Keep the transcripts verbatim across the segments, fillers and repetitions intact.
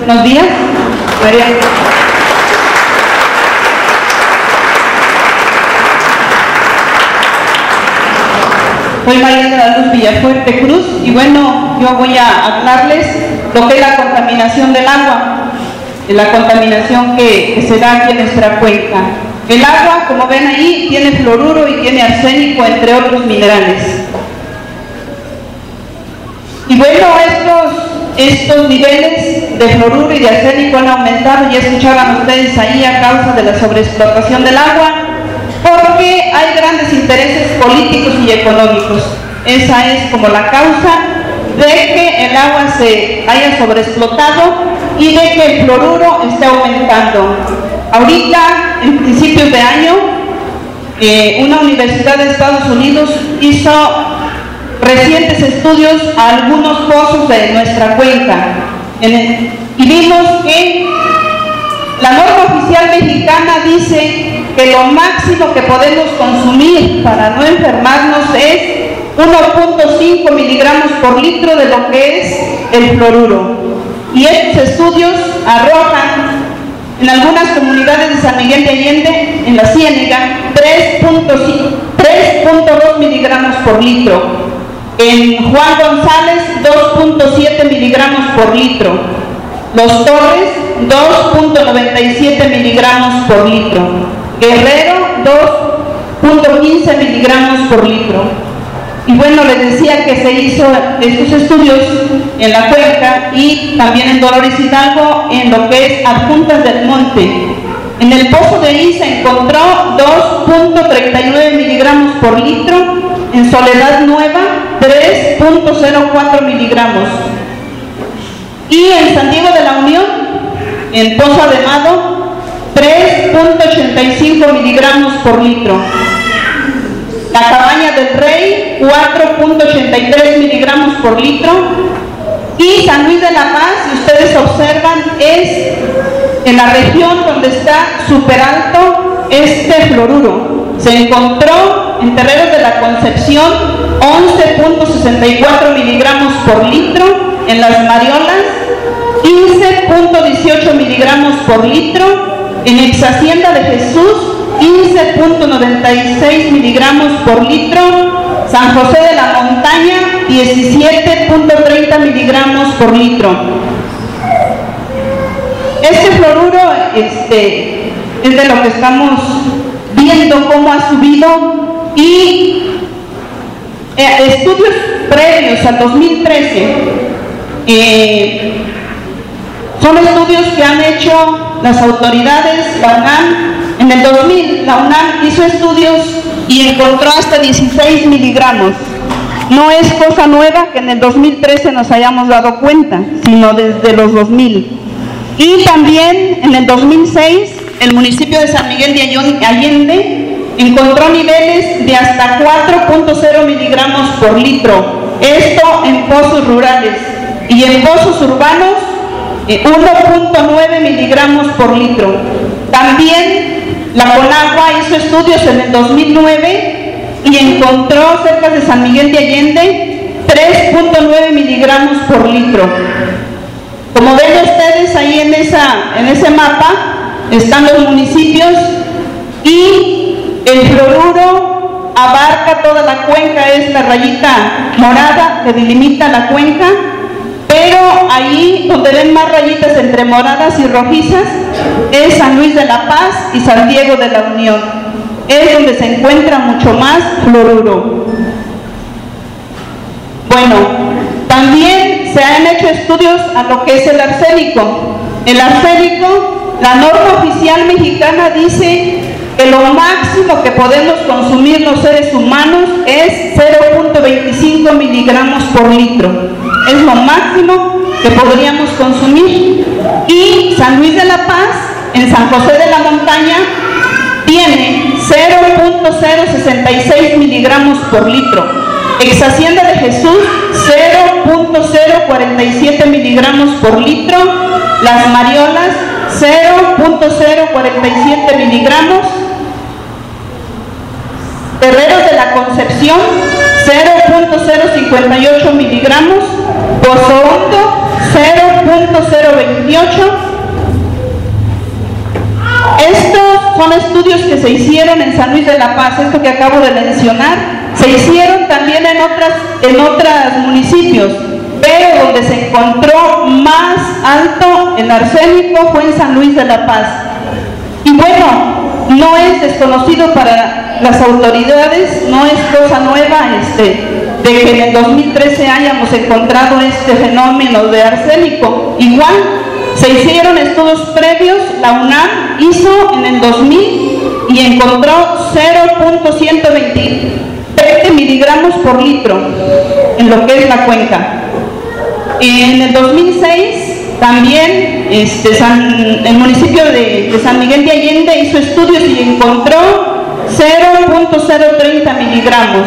Buenos días, María. Soy María de la Luz Villafuerte Cruz y bueno, yo voy a hablarles lo que es la contaminación del agua, la contaminación que, que se da aquí en nuestra cuenca. El agua, como ven ahí, tiene fluoruro y tiene arsénico, entre otros minerales. Y bueno, estos, estos niveles de fluoruro y de arsénico han aumentado, ya escuchaban ustedes ahí, a causa de la sobreexplotación del agua, porque hay grandes intereses políticos y económicos. Esa es como la causa de que el agua se haya sobreexplotado y de que el fluoruro esté aumentando. Ahorita, en principios de año, eh, una universidad de Estados Unidos hizo recientes estudios a algunos pozos de nuestra cuenca en el, y vimos que la norma oficial mexicana dice que lo máximo que podemos consumir para no enfermarnos es uno punto cinco miligramos por litro de lo que es el fluoruro. Y estos estudios arrojan en algunas comunidades de San Miguel de Allende, en la Ciénega, tres punto dos miligramos por litro. En Juan González, dos punto siete miligramos por litro. Los Torres, dos punto noventa y siete miligramos por litro. Guerrero, dos punto quince miligramos por litro. Y bueno, les decía que se hizo estos estudios en la cuenca y también en Dolores Hidalgo, en lo que es Adjuntas del Monte. En el pozo de ahí se encontró dos punto treinta y nueve miligramos por litro. En Soledad Nueva, tres punto cero cuatro miligramos. Y en San Diego de la Unión, en Pozo Ademado, tres punto ochenta y cinco miligramos por litro. La Cabaña del Rey, cuatro punto ochenta y tres miligramos por litro. Y San Luis de la Paz, si ustedes observan, es en la región donde está súper alto este fluoruro. Se encontró en Terreros de la Concepción once punto sesenta y cuatro miligramos por litro, en Las Mariolas quince punto dieciocho miligramos por litro, en Ex Hacienda de Jesús quince punto noventa y seis miligramos por litro, San José de la Montaña diecisiete punto treinta miligramos por litro. Este fluoruro este, es de lo que estamos viendo cómo ha subido y eh, estudios previos al dos mil trece eh, son estudios que han hecho las autoridades, la UNAM. En el dos mil la UNAM hizo estudios y encontró hasta dieciséis miligramos. No es cosa nueva que en el dos mil trece nos hayamos dado cuenta, sino desde los dos mil. Y también en el dos mil seis el municipio de San Miguel de Allende encontró niveles de hasta cuatro punto cero miligramos por litro, esto en pozos rurales, y en pozos urbanos eh, uno punto nueve miligramos por litro. También la Conagua hizo estudios en el dos mil nueve y encontró cerca de San Miguel de Allende tres punto nueve miligramos por litro. Como ven ustedes ahí en, esa, en ese mapa están los municipios y el fluoruro abarca toda la cuenca, es la rayita morada que delimita la cuenca, pero ahí donde ven más rayitas entre moradas y rojizas es San Luis de la Paz y San Diego de la Unión, es donde se encuentra mucho más fluoruro. Bueno, también se han hecho estudios a lo que es el arsénico. El arsénico, la norma oficial mexicana dice que lo máximo que podemos consumir los seres humanos es cero punto veinticinco miligramos por litro. Es lo máximo que podríamos consumir. Y San Luis de la Paz, en San José de la Montaña, tiene cero punto cero sesenta y seis miligramos por litro. Ex Hacienda de Jesús, cero punto cero cuarenta y siete miligramos por litro. Las Mariolas, cero punto cero cuarenta y siete miligramos. Terreros de la Concepción, cero punto cero cincuenta y ocho miligramos. Pozo Hondo, cero punto cero veintiocho. Estos son estudios que se hicieron en San Luis de la Paz, esto que acabo de mencionar, se hicieron también en otras, en otros municipios, pero donde se encontró más alto el arsénico fue en San Luis de la Paz. Y bueno, no es desconocido para las autoridades, no es cosa nueva este, de que en el dos mil trece hayamos encontrado este fenómeno de arsénico. Igual, se hicieron estudios previos, la UNAM hizo en el dos mil y encontró cero punto ciento veinte miligramos por litro en lo que es la cuenca. En el dos mil seis también este, San, el municipio de, de San Miguel de Allende hizo estudios y encontró cero punto cero treinta miligramos.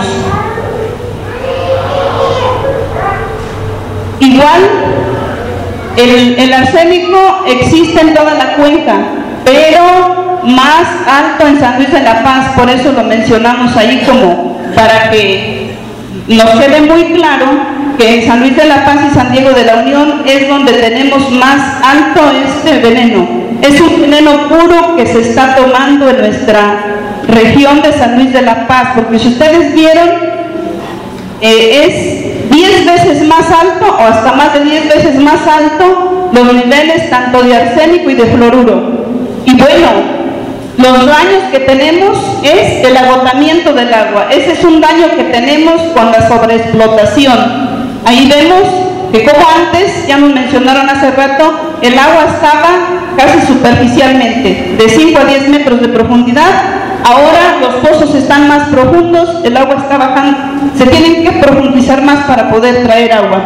Igual, el, el arsénico existe en toda la cuenca, pero más alto en San Luis de la Paz, por eso lo mencionamos ahí como para que nos quede muy claro que en San Luis de la Paz y San Diego de la Unión es donde tenemos más alto este veneno. Es un veneno puro que se está tomando en nuestra región de San Luis de la Paz, porque si ustedes vieron, eh, es diez veces más alto o hasta más de diez veces más alto los niveles tanto de arsénico y de fluoruro. Y bueno, los daños que tenemos es el agotamiento del agua. Ese es un daño que tenemos con la sobreexplotación. Ahí vemos que como antes, ya nos mencionaron hace rato, el agua estaba casi superficialmente, de cinco a diez metros de profundidad. Ahora los pozos están más profundos, el agua está bajando, se tienen que profundizar más para poder traer agua.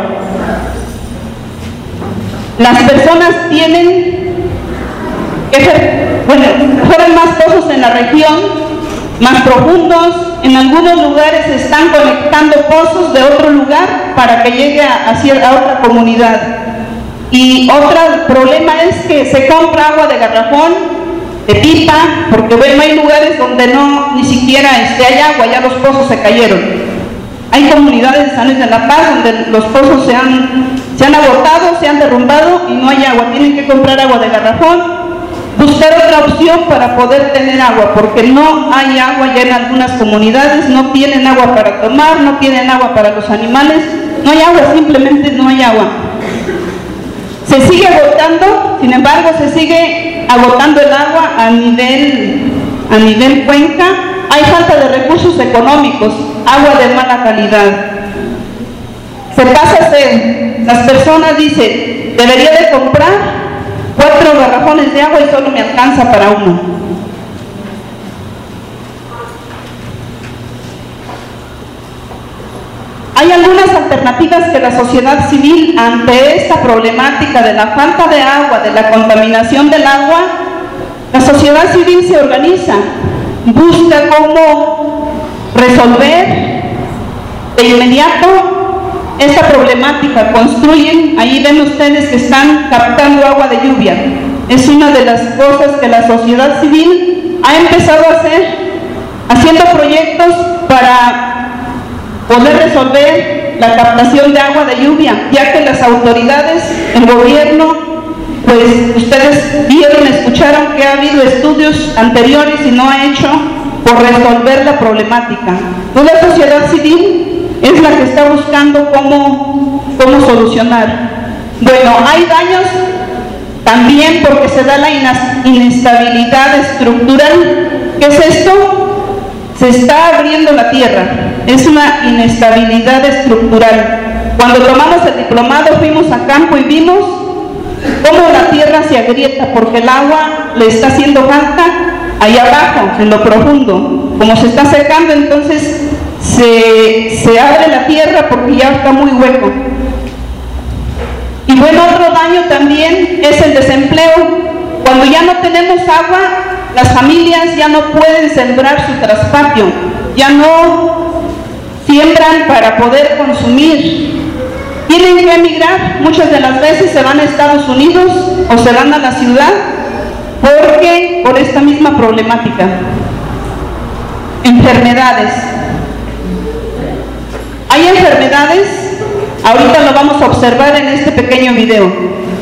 Las personas tienen que ser, bueno, fueron más pozos en la región, más profundos, en algunos lugares se están conectando pozos de otro lugar para que llegue a, a, a otra comunidad. Y otro problema es que se compra agua de garrafón, de pipa, porque bueno, hay lugares donde no, ni siquiera este, hay agua, ya los pozos se cayeron. Hay comunidades de San Luis de la Paz donde los pozos se han, se han agotado, se han derrumbado y no hay agua, tienen que comprar agua de garrafón, buscar otra opción para poder tener agua, porque no hay agua ya en algunas comunidades, no tienen agua para tomar, no tienen agua para los animales, no hay agua, simplemente no hay agua. Se sigue agotando, sin embargo, se sigue agotando el agua a nivel, a nivel cuenca. Hay falta de recursos económicos, agua de mala calidad. Se pasa sed. Las personas dicen, debería de comprar cuatro garrafones de agua y solo me alcanza para uno. Hay algunas alternativas que la sociedad civil ante esta problemática de la falta de agua, de la contaminación del agua, la sociedad civil se organiza, busca cómo resolver de inmediato esta problemática, construyen, ahí ven ustedes que están captando agua de lluvia. Es una de las cosas que la sociedad civil ha empezado a hacer, haciendo proyectos para poder resolver la captación de agua de lluvia, ya que las autoridades, el gobierno, pues ustedes vieron, escucharon que ha habido estudios anteriores y no ha hecho por resolver la problemática. Entonces la sociedad civil es la que está buscando cómo, cómo solucionar. Bueno, hay daños también porque se da la inestabilidad estructural. ¿Qué es esto? Se está abriendo la tierra, es una inestabilidad estructural. Cuando tomamos el diplomado fuimos a campo y vimos cómo la tierra se agrieta porque el agua le está haciendo falta ahí abajo, en lo profundo. Como se está secando, entonces se, se abre la tierra porque ya está muy hueco. Y bueno, otro daño también es el desempleo. Cuando ya no tenemos agua, las familias ya no pueden sembrar su traspatio, ya no siembran para poder consumir. Tienen que emigrar, muchas de las veces se van a Estados Unidos o se van a la ciudad porque por esta misma problemática. Enfermedades. Hay enfermedades Ahorita lo vamos a observar en este pequeño video.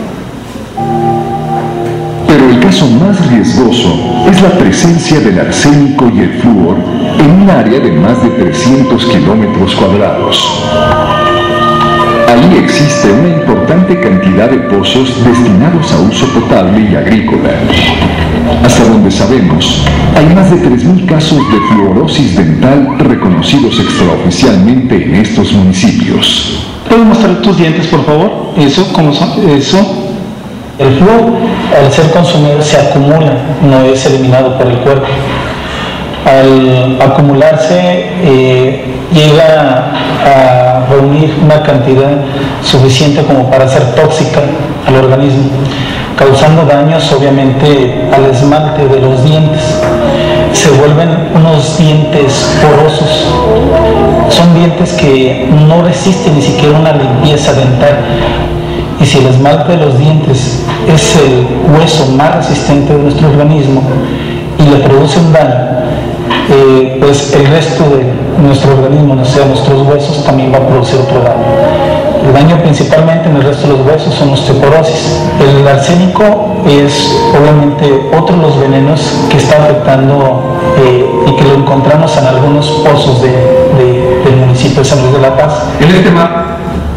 Pero el caso más riesgoso es la presencia del arsénico y el flúor en un área de más de trescientos kilómetros cuadrados. Ahí existe una importante cantidad de pozos destinados a uso potable y agrícola. Hasta donde sabemos, hay más de tres mil casos de fluorosis dental reconocidos extraoficialmente en estos municipios. ¿Puedes mostrar tus dientes, por favor? Eso, ¿cómo son? Eso. El flúor, al ser consumido, se acumula, no es eliminado por el cuerpo. Al acumularse, eh, llega a reunir una cantidad suficiente como para ser tóxica al organismo, causando daños obviamente al esmalte de los dientes. Se vuelven unos dientes porosos, son dientes que no resisten ni siquiera una limpieza dental. Y si el esmalte de los dientes es el hueso más resistente de nuestro organismo y le produce un daño, eh, pues el resto de nuestro organismo, no sea nuestros huesos, también va a producir otro daño. El daño principalmente en el resto de los huesos son osteoporosis. El arsénico es obviamente otro de los venenos que está afectando eh, y que lo encontramos en algunos pozos de, de, del municipio de San Luis de la Paz. En este mapa.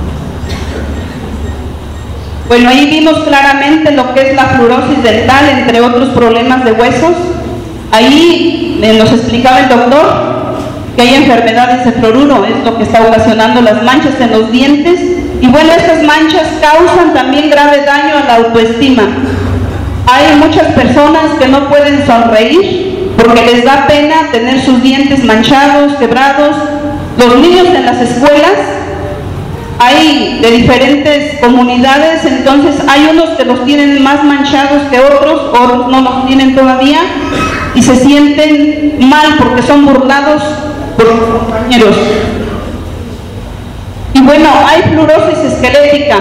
Bueno, ahí vimos claramente lo que es la fluorosis dental, entre otros problemas de huesos. Ahí eh, nos explicaba el doctor que hay enfermedades de fluoruro, es lo que está ocasionando las manchas en los dientes. Y bueno, estas manchas causan también grave daño a la autoestima. Hay muchas personas que no pueden sonreír porque les da pena tener sus dientes manchados, quebrados. Los niños en las escuelas, hay de diferentes comunidades, entonces hay unos que los tienen más manchados que otros, otros no los tienen todavía, y se sienten mal porque son burlados por los compañeros. Y bueno, hay fluorosis esquelética,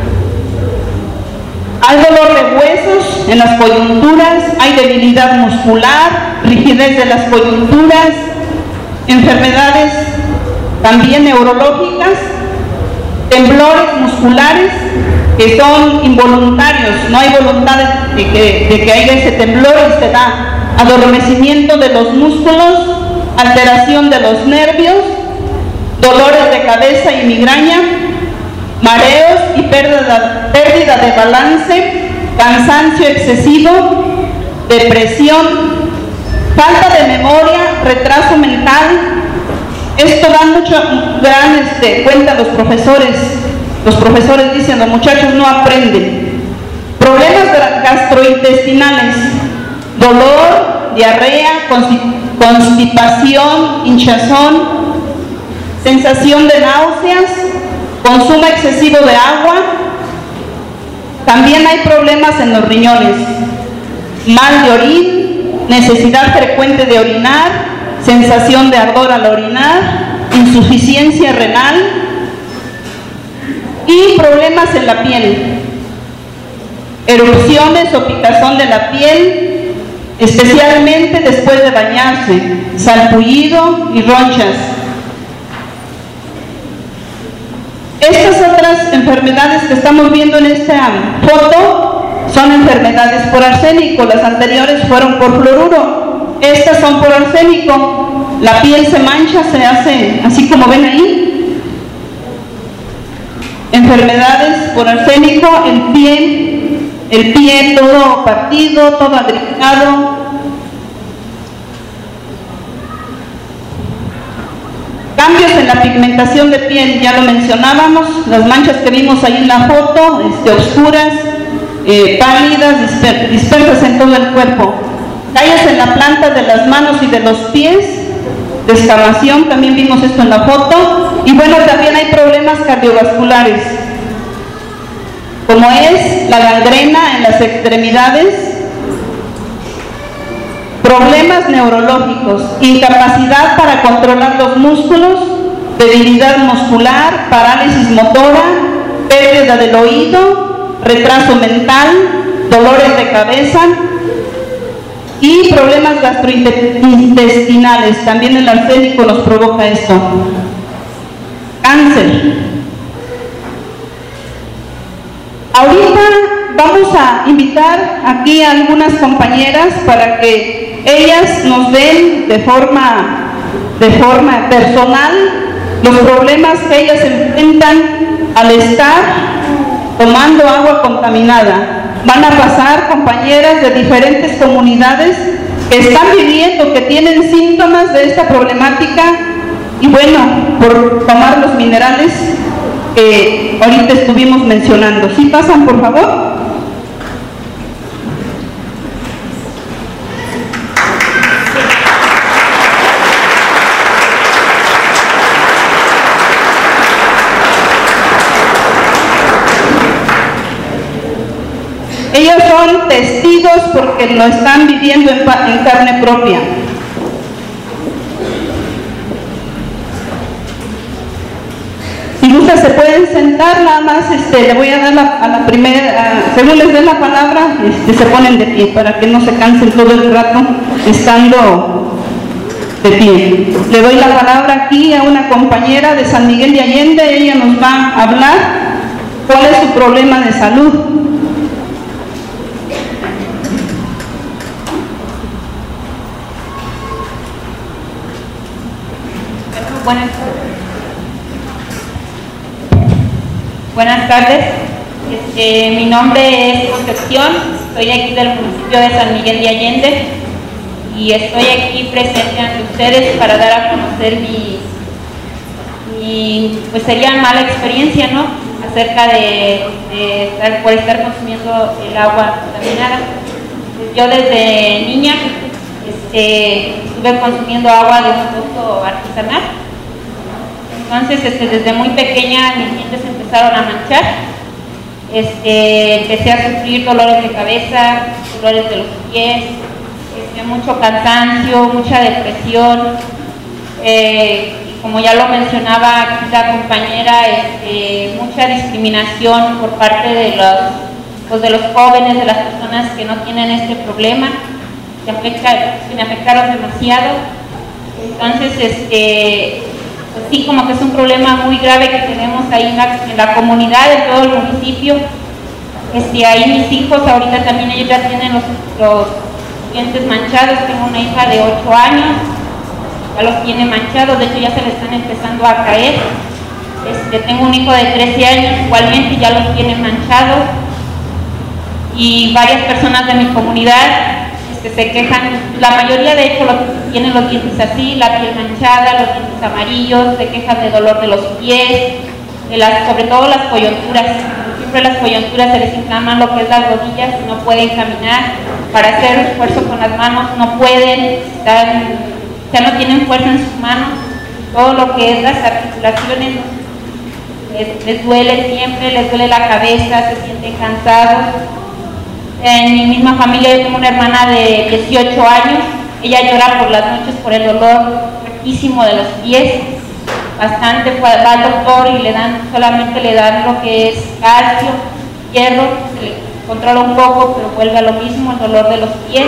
hay dolor de huesos en las coyunturas, hay debilidad muscular, rigidez de las coyunturas, enfermedades también neurológicas, temblores musculares que son involuntarios, no hay voluntad de que, de que haya ese temblor y se da adormecimiento de los músculos, alteración de los nervios, dolores de cabeza y migraña, mareos y pérdida, pérdida de balance, cansancio excesivo, depresión, falta de memoria, retraso mental. Esto da mucho, gran este, cuenta los profesores. Los profesores dicen, los muchachos no aprenden. Problemas gastrointestinales, dolor, diarrea, constipación, hinchazón, sensación de náuseas, consumo excesivo de agua. También hay problemas en los riñones, mal de orín, necesidad frecuente de orinar, sensación de ardor al orinar, insuficiencia renal y problemas en la piel, erupciones o picazón de la piel, especialmente después de bañarse, salpullido y ronchas. Estas otras enfermedades que estamos viendo en esta foto son enfermedades por arsénico, las anteriores fueron por fluoruro. Estas son por arsénico, la piel se mancha, se hace así como ven ahí. Enfermedades por arsénico, el pie, el pie todo partido, todo agrietada. Cambios en la pigmentación de piel, ya lo mencionábamos, las manchas que vimos ahí en la foto, este, oscuras, eh, pálidas, disper dispersas en todo el cuerpo. Calles en la planta de las manos y de los pies, descamación, también vimos esto en la foto. Y bueno, también hay problemas cardiovasculares, como es la gangrena en las extremidades, problemas neurológicos, incapacidad para controlar los músculos, debilidad muscular, parálisis motora, pérdida del oído, retraso mental, dolores de cabeza y problemas gastrointestinales. También el arsénico nos provoca esto. Cáncer. Ahorita vamos a invitar aquí a algunas compañeras para que ellas nos den de forma, de forma personal los problemas que ellas enfrentan al estar tomando agua contaminada. Van a pasar compañeras de diferentes comunidades que están viviendo, que tienen síntomas de esta problemática y bueno, por tomar los minerales que ahorita estuvimos mencionando. ¿Sí pasan, por favor? Ellos son testigos porque lo están viviendo en, en carne propia. Si gusta se pueden sentar, nada más este, le voy a dar la, a la primera, a, según les den la palabra, este, se ponen de pie para que no se cansen todo el rato estando de pie. Le doy la palabra aquí a una compañera de San Miguel de Allende. Ella nos va a hablar cuál es su problema de salud. Buenas tardes. Buenas tardes. Este, mi nombre es Concepción, soy aquí del municipio de San Miguel de Allende y estoy aquí presente ante ustedes para dar a conocer mi, mi pues sería mala experiencia, ¿no? Acerca de, de estar, por estar consumiendo el agua contaminada. Yo desde niña este, estuve consumiendo agua de un pozo artesanal. Entonces, este, desde muy pequeña mis dientes empezaron a manchar, este, empecé a sufrir dolores de cabeza, dolores de los pies, este, mucho cansancio, mucha depresión, eh, y como ya lo mencionaba aquí la compañera, este, mucha discriminación por parte de los, pues de los jóvenes, de las personas que no tienen este problema, que, afecta, que me afectaron demasiado. Entonces, este... pues sí, como que es un problema muy grave que tenemos ahí en la, en la comunidad, en todo el municipio. Este, ahí mis hijos, ahorita también ellos ya tienen los, los dientes manchados. Tengo una hija de ocho años, ya los tiene manchados, de hecho ya se le están empezando a caer. Este, tengo un hijo de trece años, igualmente ya los tiene manchados. Y varias personas de mi comunidad que se quejan, la mayoría de hecho los, tienen los dientes así, la piel manchada, los dientes amarillos, se quejan de dolor de los pies, de las, sobre todo las coyunturas. Siempre las coyunturas se les inflaman lo que es las rodillas, no pueden caminar, para hacer esfuerzo con las manos no pueden, están, ya no tienen fuerza en sus manos, todo lo que es las articulaciones les, les duele siempre, les duele la cabeza, se sienten cansados. En mi misma familia yo tengo una hermana de dieciocho años, ella llora por las noches por el dolor fuertísimo de los pies, bastante, va al doctor y le dan, solamente le dan lo que es calcio, hierro, se le controla un poco, pero vuelve a lo mismo, el dolor de los pies.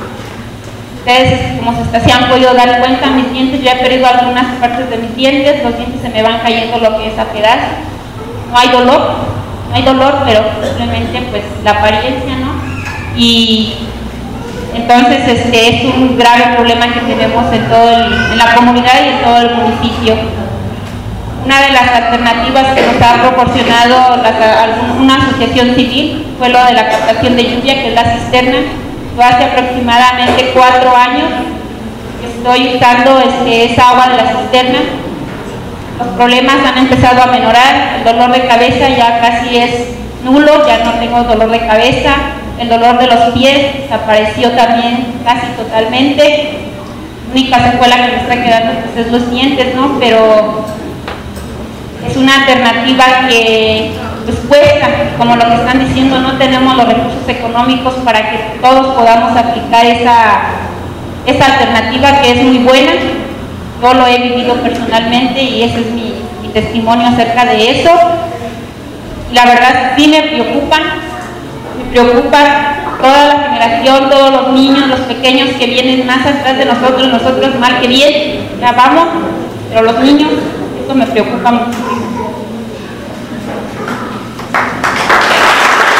Ustedes, como se, se han podido dar cuenta, mis dientes, yo he perdido algunas partes de mis dientes, los dientes se me van cayendo lo que es a pedazos, no hay dolor, no hay dolor, pero simplemente pues la apariencia, ¿no? Y entonces este es un grave problema que tenemos en, todo el, en la comunidad y en todo el municipio. Una de las alternativas que nos ha proporcionado la, una asociación civil fue lo de la captación de lluvia, que es la cisterna. Yo hace aproximadamente cuatro años que estoy usando este, esa agua de la cisterna. Los problemas han empezado a menorar, el dolor de cabeza ya casi es nulo, ya no tengo dolor de cabeza, el dolor de los pies desapareció también casi totalmente. La única secuela que me está quedando pues, es los dientes, ¿no? Pero es una alternativa que pues, cuesta, como lo que están diciendo, no tenemos los recursos económicos para que todos podamos aplicar esa, esa alternativa que es muy buena. Yo lo he vivido personalmente y ese es mi, mi testimonio acerca de eso. La verdad sí me preocupa, me preocupa toda la generación, todos los niños, los pequeños que vienen más atrás de nosotros, nosotros mal que bien, ya vamos, pero los niños, eso me preocupa mucho.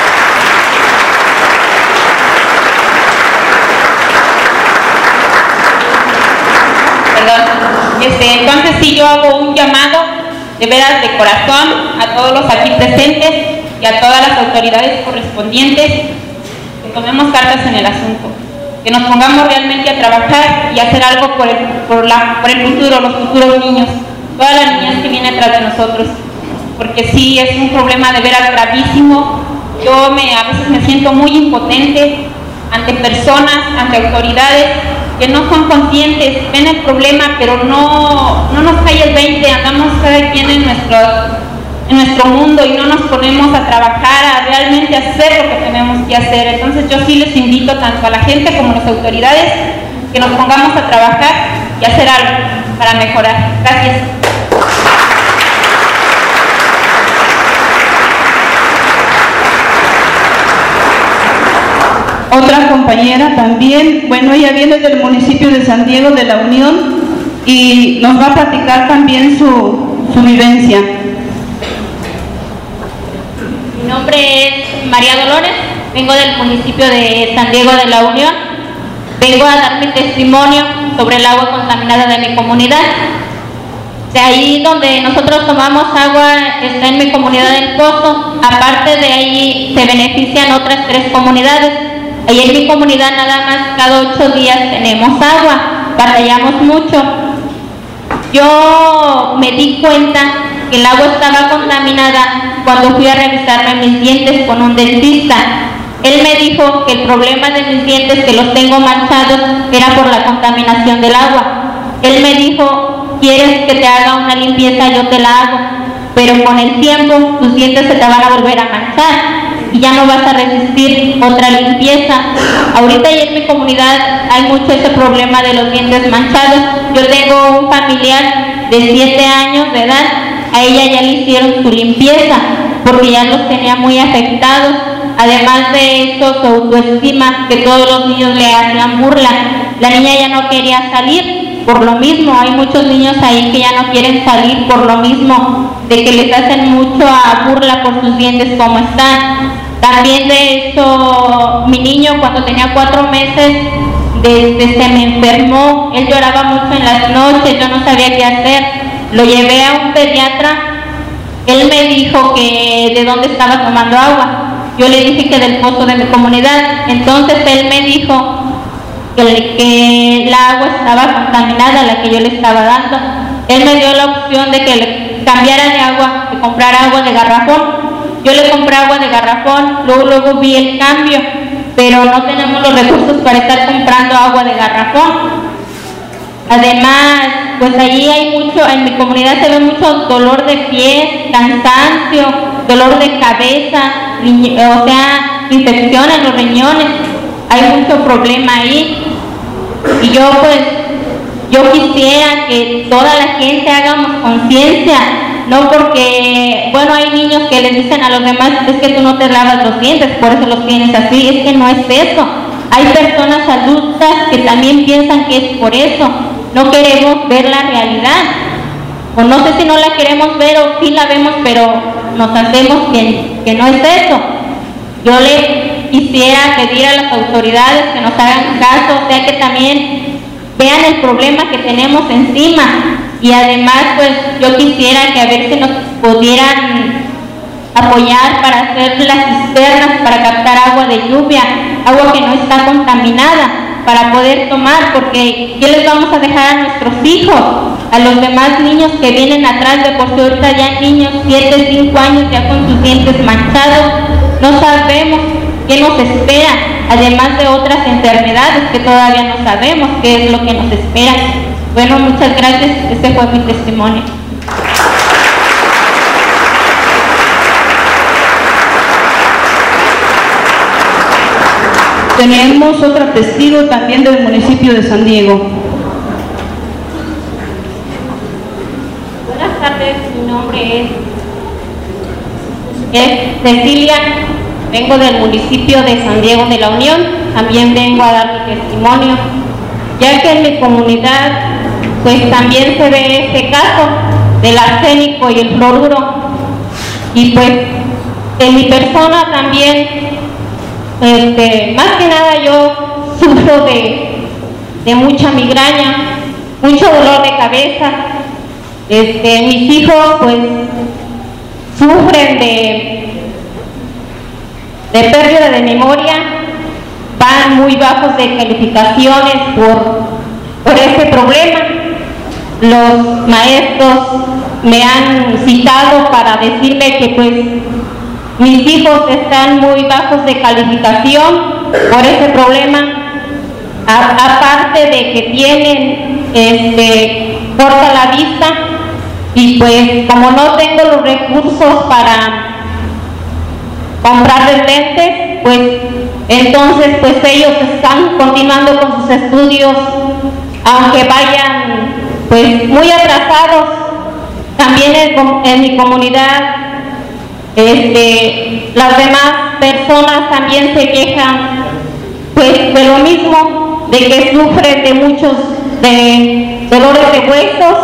Este, entonces sí, yo hago un llamado de veras de corazón a todos los aquí presentes y a todas las autoridades correspondientes que tomemos cartas en el asunto, que nos pongamos realmente a trabajar y hacer algo por el, por la, por el futuro, los futuros niños, todas las niñas que vienen atrás de nosotros, porque sí es un problema de veras gravísimo. Yo me, a veces me siento muy impotente ante personas, ante autoridades que no son conscientes, ven el problema, pero no, no nos cae el veinte, andamos cada quien en nuestro, en nuestro mundo y no nos ponemos a trabajar, a realmente hacer lo que tenemos que hacer. Entonces yo sí les invito tanto a la gente como a las autoridades que nos pongamos a trabajar y hacer algo para mejorar. Gracias. Otra compañera también, bueno, ella viene del municipio de San Diego de la Unión y nos va a platicar también su, su vivencia. Mi nombre es María Dolores, vengo del municipio de San Diego de la Unión. Vengo a dar mi testimonio sobre el agua contaminada de mi comunidad. De ahí donde nosotros tomamos agua está en mi comunidad del Pozo. Aparte de ahí se benefician otras tres comunidades. Ahí en mi comunidad nada más cada ocho días tenemos agua, batallamos mucho. Yo me di cuenta que el agua estaba contaminada cuando fui a revisarme mis dientes con un dentista. Él me dijo que el problema de mis dientes, que los tengo manchados, era por la contaminación del agua. Él me dijo, ¿quieres que te haga una limpieza? Yo te la hago, pero con el tiempo tus dientes se te van a volver a manchar y ya no vas a resistir otra limpieza. Ahorita ya en mi comunidad hay mucho ese problema de los dientes manchados. Yo tengo un familiar de siete años de edad, a ella ya le hicieron su limpieza porque ya los tenía muy afectados. Además de eso, su autoestima, que todos los niños le hacían burla. La niña ya no quería salir por lo mismo. Hay muchos niños ahí que ya no quieren salir por lo mismo, de que les hacen mucho a burla por sus dientes como están. También de eso, mi niño cuando tenía cuatro meses desde se me enfermó. Él lloraba mucho en las noches, yo no sabía qué hacer. Lo llevé a un pediatra. Él me dijo que de dónde estaba tomando agua. Yo le dije que del pozo de mi comunidad. Entonces él me dijo que, que el agua estaba contaminada, la que yo le estaba dando. Él me dio la opción de que le cambiara de agua, de comprar agua de garrafón. Yo le compré agua de garrafón, luego, luego vi el cambio, pero no tenemos los recursos para estar comprando agua de garrafón. Además, pues allí hay mucho, en mi comunidad se ve mucho dolor de pies, cansancio, dolor de cabeza, o sea, infección en los riñones. Hay mucho problema ahí. Y yo pues, yo quisiera que toda la gente hagamos conciencia, no porque, bueno, hay niños que les dicen a los demás, es que tú no te lavas los dientes, por eso los tienes así. Es que no es eso. Hay personas adultas que también piensan que es por eso. No queremos ver la realidad, o no sé si no la queremos ver o sí la vemos, pero nos hacemos que, que no es eso. Yo le quisiera pedir a las autoridades que nos hagan caso, o sea que también vean el problema que tenemos encima. Y además pues yo quisiera que a ver si nos pudieran apoyar para hacer las cisternas para captar agua de lluvia, agua que no está contaminada, para poder tomar, porque ¿qué les vamos a dejar a nuestros hijos? A los demás niños que vienen atrás, de por sí ahorita ya niños siete, cinco años ya con sus dientes manchados, no sabemos qué nos espera, además de otras enfermedades que todavía no sabemos qué es lo que nos espera. Bueno, muchas gracias, este fue mi testimonio. Tenemos otra testigo también del municipio de San Diego. Buenas tardes, mi nombre es, es Cecilia, vengo del municipio de San Diego de la Unión, también vengo a dar mi testimonio, ya que en mi comunidad pues también se ve este caso del arsénico y el fluoruro, y pues en mi persona también, Este, más que nada yo sufro de, de mucha migraña, mucho dolor de cabeza. Este, mis hijos pues sufren de, de pérdida de memoria, van muy bajos de calificaciones por, por este problema. Los maestros me han citado para decirme que pues mis hijos están muy bajos de calificación por ese problema. A, aparte de que tienen este, corta la vista, y pues como no tengo los recursos para comprarles lentes, pues entonces pues ellos están continuando con sus estudios, aunque vayan pues muy atrasados. También en, en mi comunidad este, las demás personas también se quejan pues de lo mismo, de que sufren de muchos de dolores de huesos.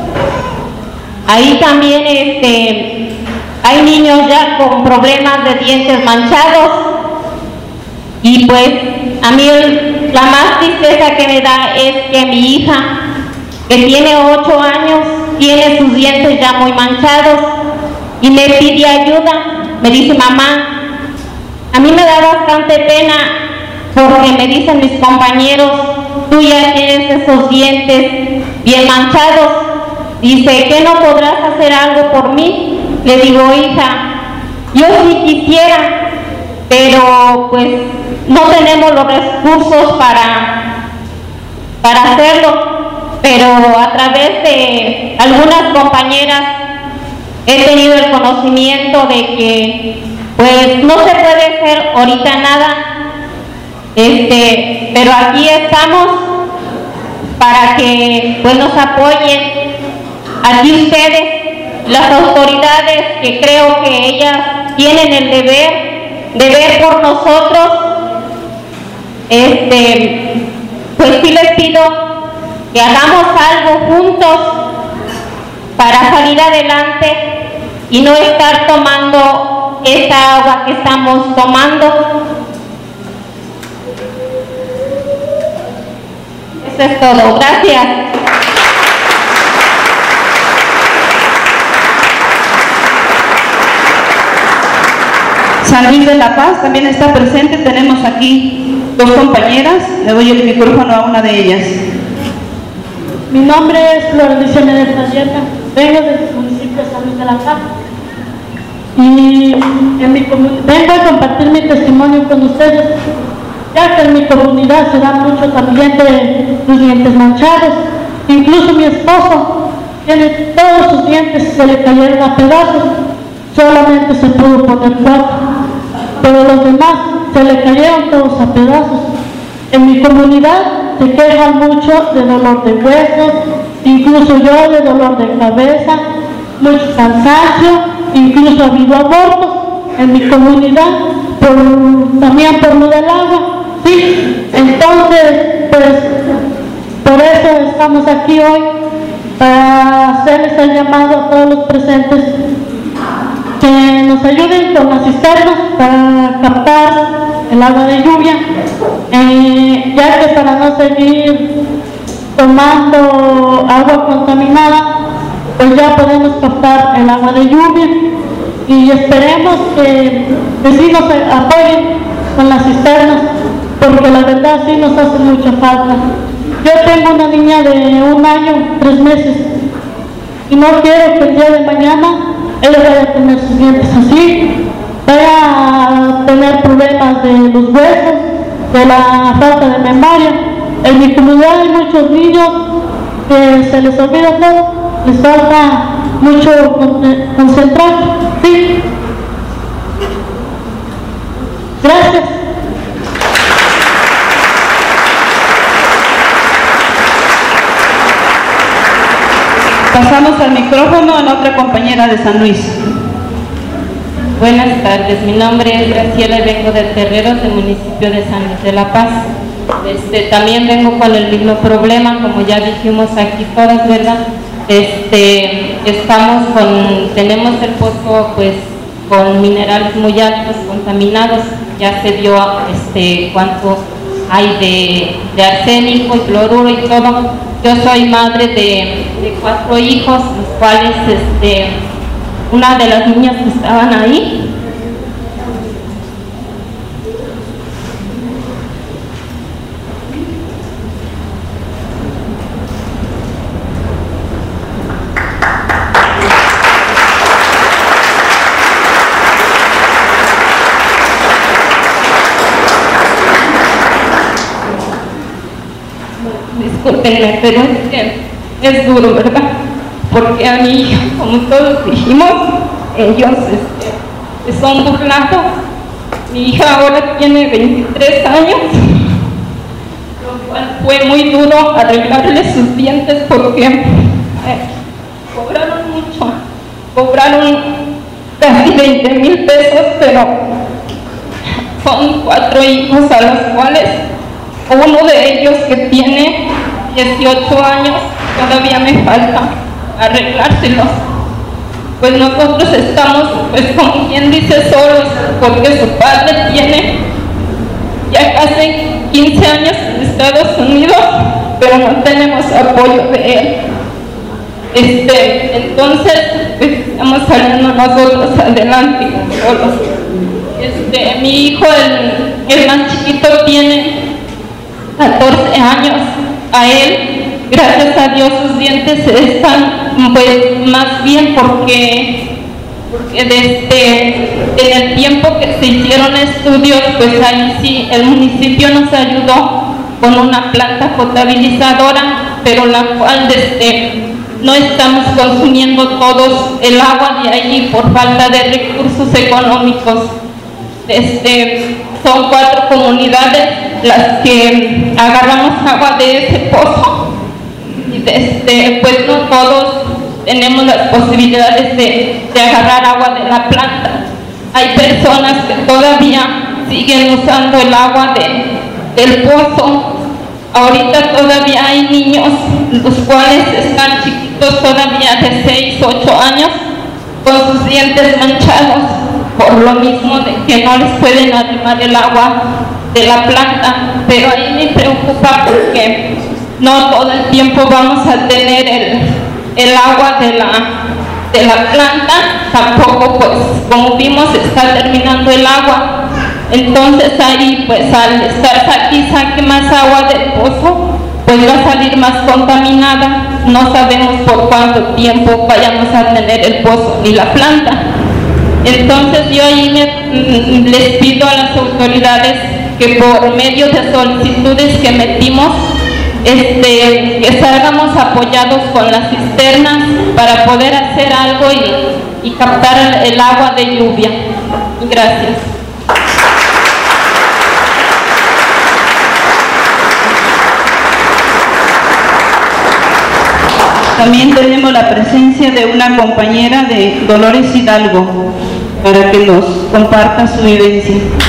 Ahí también este, hay niños ya con problemas de dientes manchados, y pues a mí el, la más tristeza que me da es que mi hija, que tiene ocho años, tiene sus dientes ya muy manchados y me pide ayuda. Me dice: mamá, a mí me da bastante pena porque me dicen mis compañeros, tú ya tienes esos dientes bien manchados. Dice, ¿qué no podrás hacer algo por mí? Le digo: hija, yo sí quisiera, pero pues no tenemos los recursos para, para hacerlo. Pero a través de algunas compañeras he tenido el conocimiento de que pues no se puede hacer ahorita nada, este, pero aquí estamos para que pues nos apoyen. Aquí ustedes, las autoridades, que creo que ellas tienen el deber de ver por nosotros, este, pues sí les pido que hagamos algo juntos para salir adelante y no estar tomando esta agua que estamos tomando. Eso es todo. Gracias. San Luis de la Paz también está presente. Tenemos aquí dos compañeras. Le doy el micrófono a una de ellas. Mi nombre es Floralicia Medel Talleta, vengo del municipio de San Luis de la Paz y en mi vengo a compartir mi testimonio con ustedes, ya que en mi comunidad se da mucho también de los dientes manchados. Incluso mi esposo tiene todos sus dientes, se le cayeron a pedazos, solamente se pudo poner cuatro, pero los demás se le cayeron todos a pedazos. En mi comunidad se quejan mucho de dolor de huesos, incluso yo de dolor de cabeza, mucho cansancio, incluso ha habido abortos en mi comunidad, por, también por lo del agua, ¿sí? Entonces, pues, por eso estamos aquí hoy, para hacerles el llamado a todos los presentes, que nos ayuden con las cisternas para captar el agua de lluvia, eh, ya que para no seguir tomando agua contaminada, pues ya podemos captar el agua de lluvia, y esperemos que, que sí nos apoyen con las cisternas, porque la verdad sí nos hace mucha falta. Yo tengo una niña de un año, tres meses, y no quiero que el día de mañana ella vaya a tener sus dientes así, vaya a tener problemas de los huesos, de la falta de memoria. En mi comunidad hay muchos niños que se les olvida todo, les falta mucho concentrar. Sí. Gracias. Pasamos al micrófono a otra compañera de San Luis. Buenas tardes, mi nombre es Graciela y vengo del Terreros, del municipio de San Luis de la Paz. Este, también vengo con el mismo problema, como ya dijimos aquí todas, ¿verdad? Este, estamos con, tenemos el pozo pues con minerales muy altos, contaminados. Ya se vio este, cuánto hay de, de arsénico y cloruro y todo. Yo soy madre de, de cuatro hijos, los cuales este, una de las niñas que estaban ahí, discúlpenme, pero es que es duro, ¿verdad? Porque a mi hija, como todos dijimos, ellos este, se son burlados. Mi hija ahora tiene veintitrés años, lo cual fue muy duro arreglarle sus dientes porque eh, cobraron mucho, cobraron casi veinte mil pesos, pero son cuatro hijos a los cuales uno de ellos que tiene dieciocho años, todavía me falta arreglárselos. Pues nosotros estamos, pues como quien dice, solos, porque su padre tiene ya casi quince años en Estados Unidos, pero no tenemos apoyo de él. Este, entonces, pues, estamos saliendo nosotros adelante solos. Este, mi hijo, el, el más chiquito, tiene catorce años. A él, gracias a Dios, sus dientes están pues más bien porque, porque desde en el tiempo que se hicieron estudios, pues ahí sí el municipio nos ayudó con una planta potabilizadora, pero la cual desde no estamos consumiendo todos el agua de allí por falta de recursos económicos. Este, son cuatro comunidades las que agarramos agua de ese pozo y este, pues no todos tenemos las posibilidades de, de agarrar agua de la planta. Hay personas que todavía siguen usando el agua de, del pozo. Ahorita todavía hay niños los cuales están chiquitos todavía de seis, ocho años con sus dientes manchados por lo mismo de que no les pueden arrimar el agua de la planta. Pero ahí me preocupa porque no todo el tiempo vamos a tener el, el agua de la, de la planta, tampoco, pues como vimos está terminando el agua. Entonces ahí pues al estar aquí saque más agua del pozo, pues va a salir más contaminada. No sabemos por cuánto tiempo vayamos a tener el pozo ni la planta. Entonces yo ahí me, les pido a las autoridades que por medio de solicitudes que metimos, este, que salgamos apoyados con las cisternas para poder hacer algo y, y captar el, el agua de lluvia. Gracias. También tenemos la presencia de una compañera de Dolores Hidalgo para que nos comparta su vivencia.